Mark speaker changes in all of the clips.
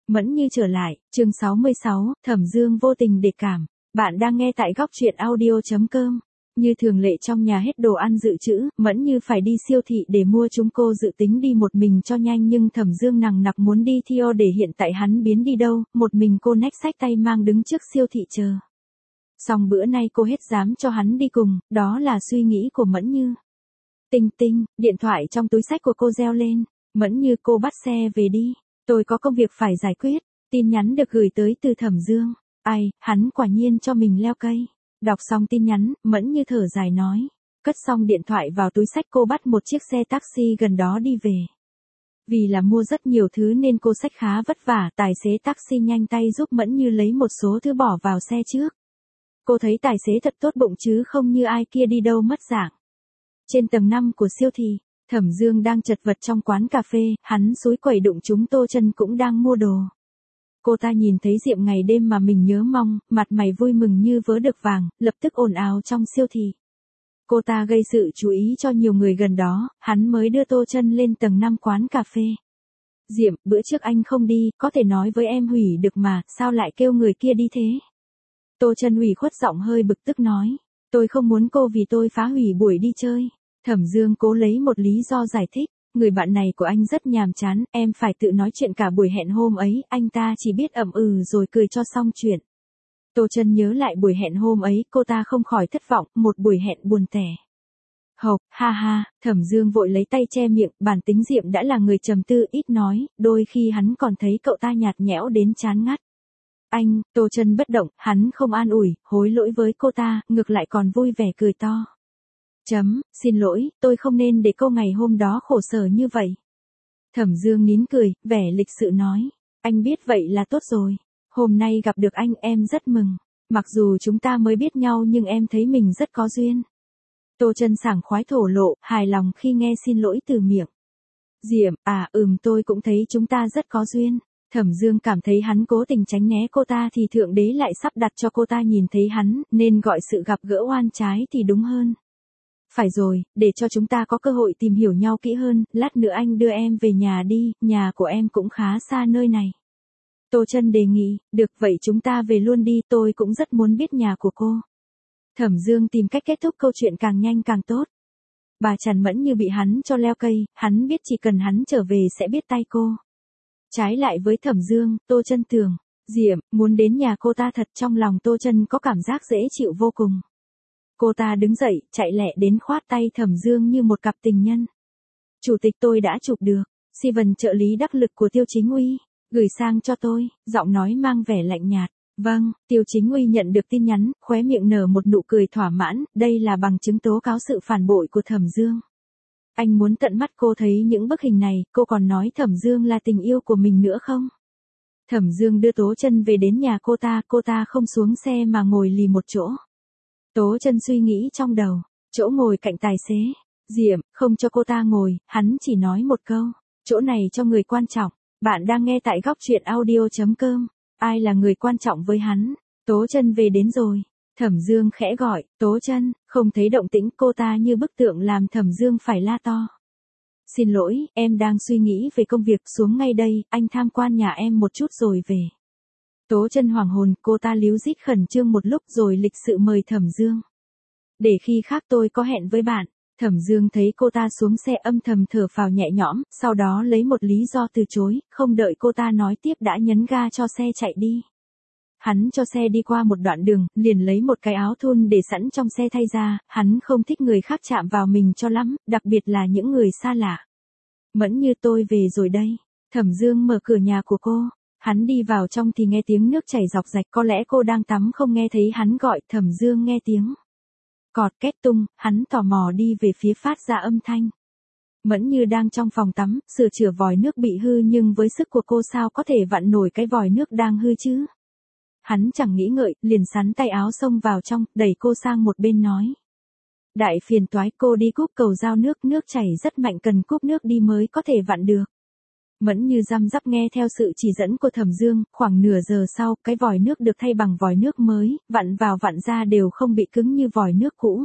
Speaker 1: Mẫn Như trở lại, chương 66, Thẩm Dương vô tình để cảm. Bạn đang nghe tại góc truyện audio.com. Như thường lệ trong nhà hết đồ ăn dự trữ, Mẫn Như phải đi siêu thị để mua, chúng cô dự tính đi một mình cho nhanh nhưng Thẩm Dương nằng nặc muốn đi theo để hiện tại hắn biến đi đâu, một mình cô nách xách tay mang đứng trước siêu thị chờ. Xong bữa nay cô hết dám cho hắn đi cùng, đó là suy nghĩ của Mẫn Như. Tinh tinh, điện thoại trong túi xách của cô reo lên. Mẫn Như, cô bắt xe về đi. Tôi có công việc phải giải quyết. Tin nhắn được gửi tới từ Thẩm Dương. Ai, hắn quả nhiên cho mình leo cây. Đọc xong tin nhắn, Mẫn Như thở dài nói. Cất xong điện thoại vào túi xách, cô bắt một chiếc xe taxi gần đó đi về. Vì là mua rất nhiều thứ nên cô xách khá vất vả, tài xế taxi nhanh tay giúp Mẫn Như lấy một số thứ bỏ vào xe trước. Cô thấy tài xế thật tốt bụng chứ không như ai kia đi đâu mất dạng. Trên tầng 5 của siêu thị, Thẩm Dương đang chật vật trong quán cà phê, hắn xúi quẩy đụng chúng Tô Chân cũng đang mua đồ. Cô ta nhìn thấy Diệm ngày đêm mà mình nhớ mong, mặt mày vui mừng như vớ được vàng, lập tức ồn ào trong siêu thị. Cô ta gây sự chú ý cho nhiều người gần đó, hắn mới đưa Tô Chân lên tầng 5 quán cà phê. Diệm, bữa trước anh không đi, có thể nói với em hủy được mà, sao lại kêu người kia đi thế? Tô Chân ủy khuất giọng hơi bực tức nói. Tôi không muốn cô vì tôi phá hủy buổi đi chơi. Thẩm Dương cố lấy một lý do giải thích. Người bạn này của anh rất nhàm chán, em phải tự nói chuyện cả buổi hẹn hôm ấy, anh ta chỉ biết ậm ừ rồi cười cho xong chuyện. Tô Chân nhớ lại buổi hẹn hôm ấy, cô ta không khỏi thất vọng, một buổi hẹn buồn tẻ. Hộc, ha ha, Thẩm Dương vội lấy tay che miệng, bản tính Diệm đã là người trầm tư ít nói, đôi khi hắn còn thấy cậu ta nhạt nhẽo đến chán ngắt. Anh, Tô Chân bất động, hắn không an ủi, hối lỗi với cô ta, ngược lại còn vui vẻ cười to. Xin lỗi, tôi không nên để cô ngày hôm đó khổ sở như vậy. Thẩm Dương nín cười, vẻ lịch sự nói. Anh biết vậy là tốt rồi. Hôm nay gặp được anh em rất mừng. Mặc dù chúng ta mới biết nhau nhưng em thấy mình rất có duyên. Tô Chân sảng khoái thổ lộ, hài lòng khi nghe xin lỗi từ miệng. Diệm, tôi cũng thấy chúng ta rất có duyên. Thẩm Dương cảm thấy hắn cố tình tránh né cô ta thì Thượng Đế lại sắp đặt cho cô ta nhìn thấy hắn, nên gọi sự gặp gỡ oan trái thì đúng hơn. Phải rồi, để cho chúng ta có cơ hội tìm hiểu nhau kỹ hơn, lát nữa anh đưa em về nhà đi, nhà của em cũng khá xa nơi này. Tô Chân đề nghị, được vậy chúng ta về luôn đi, tôi cũng rất muốn biết nhà của cô. Thẩm Dương tìm cách kết thúc câu chuyện càng nhanh càng tốt. Bà Trần Mẫn Như bị hắn cho leo cây, hắn biết chỉ cần hắn trở về sẽ biết tay cô. Trái lại với Thẩm Dương, Tô Chân tưởng, Diệm, muốn đến nhà cô ta thật, trong lòng Tô Chân có cảm giác dễ chịu vô cùng. Cô ta đứng dậy, chạy lẹ đến khoát tay Thẩm Dương như một cặp tình nhân. Chủ tịch tôi đã chụp được, Steven trợ lý đắc lực của Tiêu Chính Uy, gửi sang cho tôi, giọng nói mang vẻ lạnh nhạt. Vâng, Tiêu Chính Uy nhận được tin nhắn, khóe miệng nở một nụ cười thỏa mãn, đây là bằng chứng tố cáo sự phản bội của Thẩm Dương. Anh muốn tận mắt cô thấy những bức hình này, cô còn nói Thẩm Dương là tình yêu của mình nữa không? Thẩm Dương đưa Tố Chân về đến nhà cô ta không xuống xe mà ngồi lì một chỗ. Tố Chân suy nghĩ trong đầu, chỗ ngồi cạnh tài xế. Diệm, không cho cô ta ngồi, hắn chỉ nói một câu, chỗ này cho người quan trọng. Bạn đang nghe tại góc truyện audio.com. Ai là người quan trọng với hắn? Tố Chân về đến rồi. Thẩm Dương khẽ gọi, Tố Chân, không thấy động tĩnh, cô ta như bức tượng làm Thẩm Dương phải la to. Xin lỗi, em đang suy nghĩ về công việc, xuống ngay đây, anh tham quan nhà em một chút rồi về. Tố Chân hoàng hồn, cô ta líu rít khẩn trương một lúc rồi lịch sự mời Thẩm Dương. Để khi khác tôi có hẹn với bạn. Thẩm Dương thấy cô ta xuống xe âm thầm thở phào nhẹ nhõm, sau đó lấy một lý do từ chối, không đợi cô ta nói tiếp đã nhấn ga cho xe chạy đi. Hắn cho xe đi qua một đoạn đường, liền lấy một cái áo thun để sẵn trong xe thay ra, hắn không thích người khác chạm vào mình cho lắm, đặc biệt là những người xa lạ. Mẫn Như, tôi về rồi đây. Thẩm Dương mở cửa nhà của cô. Hắn đi vào trong thì nghe tiếng nước chảy rọc rạch, có lẽ cô đang tắm không nghe thấy hắn gọi, Thẩm Dương nghe tiếng cọt két tung, hắn tò mò đi về phía phát ra âm thanh. Mẫn Như đang trong phòng tắm, sửa chữa vòi nước bị hư nhưng với sức của cô sao có thể vặn nổi cái vòi nước đang hư chứ. Hắn chẳng nghĩ ngợi, liền sắn tay áo xông vào trong, đẩy cô sang một bên nói. Đại phiền toái, cô đi cúp cầu giao nước chảy rất mạnh, cần cúp nước đi mới có thể vặn được. Mẫn Như răm rắp nghe theo sự chỉ dẫn của Thẩm Dương, khoảng nửa giờ sau, cái vòi nước được thay bằng vòi nước mới, vặn vào vặn ra đều không bị cứng như vòi nước cũ.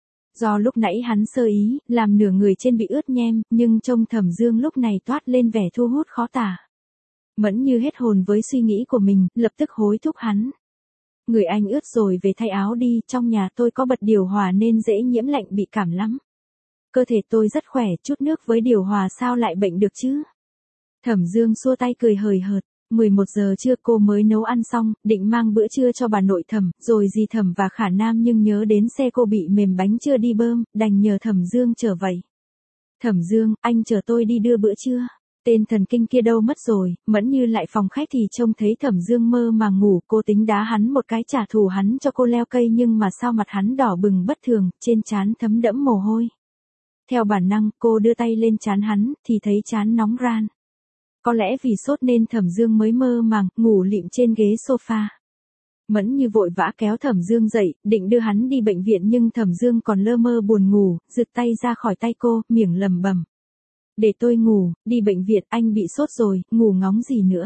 Speaker 1: Do lúc nãy hắn sơ ý, làm nửa người trên bị ướt nhem, nhưng trông Thẩm Dương lúc này toát lên vẻ thu hút khó tả. Mẫn Như hết hồn với suy nghĩ của mình, lập tức hối thúc hắn. Người anh ướt rồi về thay áo đi, trong nhà tôi có bật điều hòa nên dễ nhiễm lạnh bị cảm lắm. Cơ thể tôi rất khỏe, chút nước với điều hòa sao lại bệnh được chứ? Thẩm Dương xua tay cười hời hợt. 11 giờ trưa cô mới nấu ăn xong, định mang bữa trưa cho bà nội Thẩm, rồi dì Thẩm và Khả Nam nhưng nhớ đến xe cô bị mềm bánh chưa đi bơm, đành nhờ Thẩm Dương chở vậy. Thẩm Dương, anh chờ tôi đi đưa bữa trưa. Tên thần kinh kia đâu mất rồi? Mẫn Như lại phòng khách thì trông thấy Thẩm Dương mơ màng ngủ, cô tính đá hắn một cái trả thù hắn cho cô leo cây nhưng mà sao mặt hắn đỏ bừng bất thường, trên trán thấm đẫm mồ hôi. Theo bản năng, cô đưa tay lên trán hắn, thì thấy trán nóng ran. Có lẽ vì sốt nên Thẩm Dương mới mơ màng, ngủ lịm trên ghế sofa. Mẫn Như vội vã kéo Thẩm Dương dậy, định đưa hắn đi bệnh viện nhưng Thẩm Dương còn lơ mơ buồn ngủ, giựt tay ra khỏi tay cô, miệng lẩm bẩm. Để tôi ngủ, đi bệnh viện, anh bị sốt rồi, ngủ ngóng gì nữa.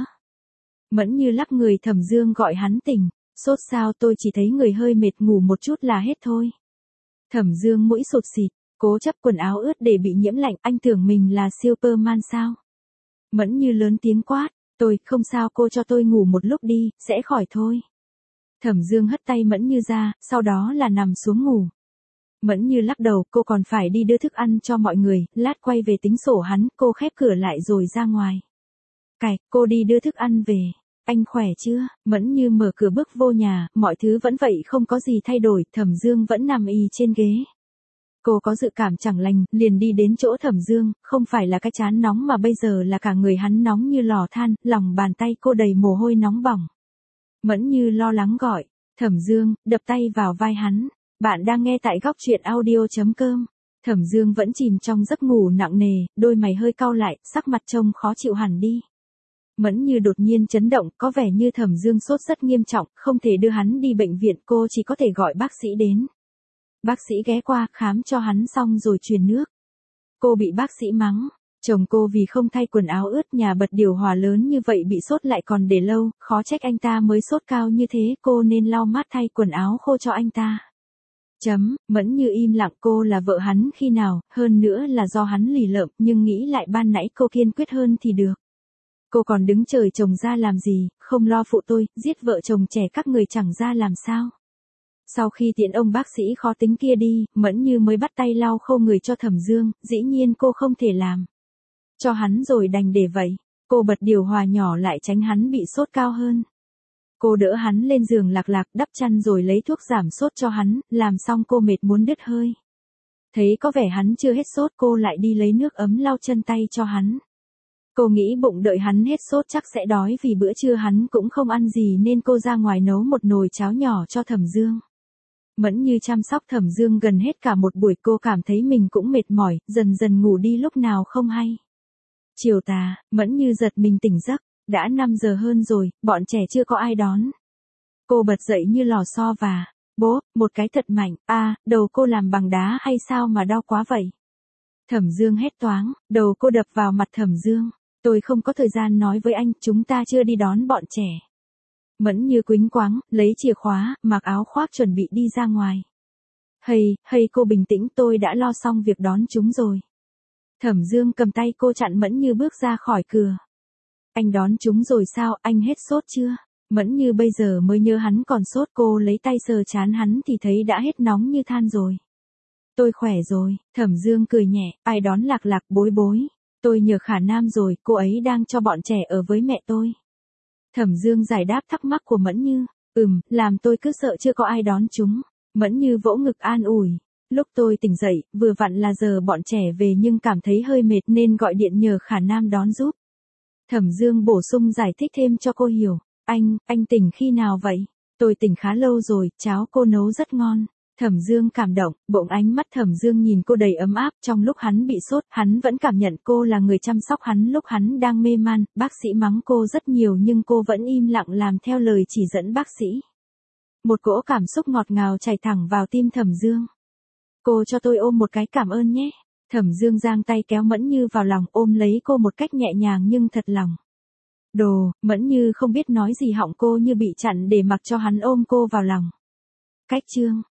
Speaker 1: Mẫn Như lắc người, Thẩm Dương gọi hắn tỉnh. Sốt sao? Tôi chỉ thấy người hơi mệt, ngủ một chút là hết thôi. Thẩm Dương mũi sụt xịt, cố chấp quần áo ướt để bị nhiễm lạnh, anh tưởng mình là Superman sao? Mẫn Như lớn tiếng quát, tôi không sao, cô cho tôi ngủ một lúc đi, sẽ khỏi thôi. Thẩm Dương hất tay Mẫn Như ra, sau đó là nằm xuống ngủ. Mẫn Như lắc đầu, cô còn phải đi đưa thức ăn cho mọi người, lát quay về tính sổ hắn, cô khép cửa lại rồi ra ngoài. Cạch, cô đi đưa thức ăn về. Anh khỏe chưa? Mẫn Như mở cửa bước vô nhà, mọi thứ vẫn vậy không có gì thay đổi, Thẩm Dương vẫn nằm ì trên ghế. Cô có dự cảm chẳng lành, liền đi đến chỗ Thẩm Dương, không phải là cái trán nóng mà bây giờ là cả người hắn nóng như lò than, lòng bàn tay cô đầy mồ hôi nóng bỏng. Mẫn Như lo lắng gọi, Thẩm Dương, đập tay vào vai hắn. Bạn đang nghe tại góc truyện audio.com. Thẩm Dương vẫn chìm trong giấc ngủ nặng nề, đôi mày hơi cau lại, sắc mặt trông khó chịu hẳn đi. Mẫn Như đột nhiên chấn động, có vẻ như Thẩm Dương sốt rất nghiêm trọng, không thể đưa hắn đi bệnh viện, cô chỉ có thể gọi bác sĩ đến. Bác sĩ ghé qua, khám cho hắn xong rồi truyền nước. Cô bị bác sĩ mắng, chồng cô vì không thay quần áo ướt, nhà bật điều hòa lớn như vậy bị sốt lại còn để lâu, khó trách anh ta mới sốt cao như thế, cô nên lau mát thay quần áo khô cho anh ta. Mẫn Như im lặng, cô là vợ hắn khi nào, hơn nữa là do hắn lì lợm, nhưng nghĩ lại ban nãy cô kiên quyết hơn thì được. Cô còn đứng trời chồng ra làm gì, không lo phụ tôi, giết vợ chồng trẻ các người chẳng ra làm sao. Sau khi tiễn ông bác sĩ khó tính kia đi, Mẫn Như mới bắt tay lau khô người cho Thẩm Dương, dĩ nhiên cô không thể làm cho hắn rồi đành để vậy. Cô bật điều hòa nhỏ lại tránh hắn bị sốt cao hơn. Cô đỡ hắn lên giường lạc lạc, đắp chăn rồi lấy thuốc giảm sốt cho hắn, làm xong cô mệt muốn đứt hơi. Thấy có vẻ hắn chưa hết sốt, cô lại đi lấy nước ấm lau chân tay cho hắn. Cô nghĩ bụng đợi hắn hết sốt chắc sẽ đói vì bữa trưa hắn cũng không ăn gì nên cô ra ngoài nấu một nồi cháo nhỏ cho Thẩm Dương. Mẫn Như chăm sóc Thẩm Dương gần hết cả một buổi, cô cảm thấy mình cũng mệt mỏi, dần dần ngủ đi lúc nào không hay. Chiều tà, Mẫn Như giật mình tỉnh giấc, đã 5 giờ hơn rồi, bọn trẻ chưa có ai đón. Cô bật dậy như lò xo và, bố, một cái thật mạnh, đầu cô làm bằng đá hay sao mà đau quá vậy? Thẩm Dương hét toáng, đầu cô đập vào mặt Thẩm Dương, tôi không có thời gian nói với anh, chúng ta chưa đi đón bọn trẻ. Mẫn Như quĩnh quáng, lấy chìa khóa, mặc áo khoác chuẩn bị đi ra ngoài. Hay cô bình tĩnh, tôi đã lo xong việc đón chúng rồi. Thẩm Dương cầm tay cô chặn Mẫn Như bước ra khỏi cửa. Anh đón chúng rồi sao, anh hết sốt chưa? Mẫn Như bây giờ mới nhớ hắn còn sốt, cô lấy tay sờ trán hắn thì thấy đã hết nóng như than rồi. Tôi khỏe rồi, Thẩm Dương cười nhẹ, ai đón Lạc Lạc bối bối. Tôi nhờ Khả Nam rồi, cô ấy đang cho bọn trẻ ở với mẹ tôi. Thẩm Dương giải đáp thắc mắc của Mẫn Như, làm tôi cứ sợ chưa có ai đón chúng. Mẫn Như vỗ ngực an ủi. Lúc tôi tỉnh dậy, vừa vặn là giờ bọn trẻ về nhưng cảm thấy hơi mệt nên gọi điện nhờ Khả Nam đón giúp. Thẩm Dương bổ sung giải thích thêm cho cô hiểu. Anh tỉnh khi nào vậy? Tôi tỉnh khá lâu rồi, cháo cô nấu rất ngon. Thẩm Dương cảm động, bỗng ánh mắt Thẩm Dương nhìn cô đầy ấm áp, trong lúc hắn bị sốt, hắn vẫn cảm nhận cô là người chăm sóc hắn lúc hắn đang mê man, bác sĩ mắng cô rất nhiều nhưng cô vẫn im lặng làm theo lời chỉ dẫn bác sĩ. Một cỗ cảm xúc ngọt ngào chảy thẳng vào tim Thẩm Dương. Cô cho tôi ôm một cái cảm ơn nhé. Thẩm Dương giang tay kéo Mẫn Như vào lòng, ôm lấy cô một cách nhẹ nhàng nhưng thật lòng. Mẫn Như không biết nói gì, họng cô như bị chặn để mặc cho hắn ôm cô vào lòng. Cách chương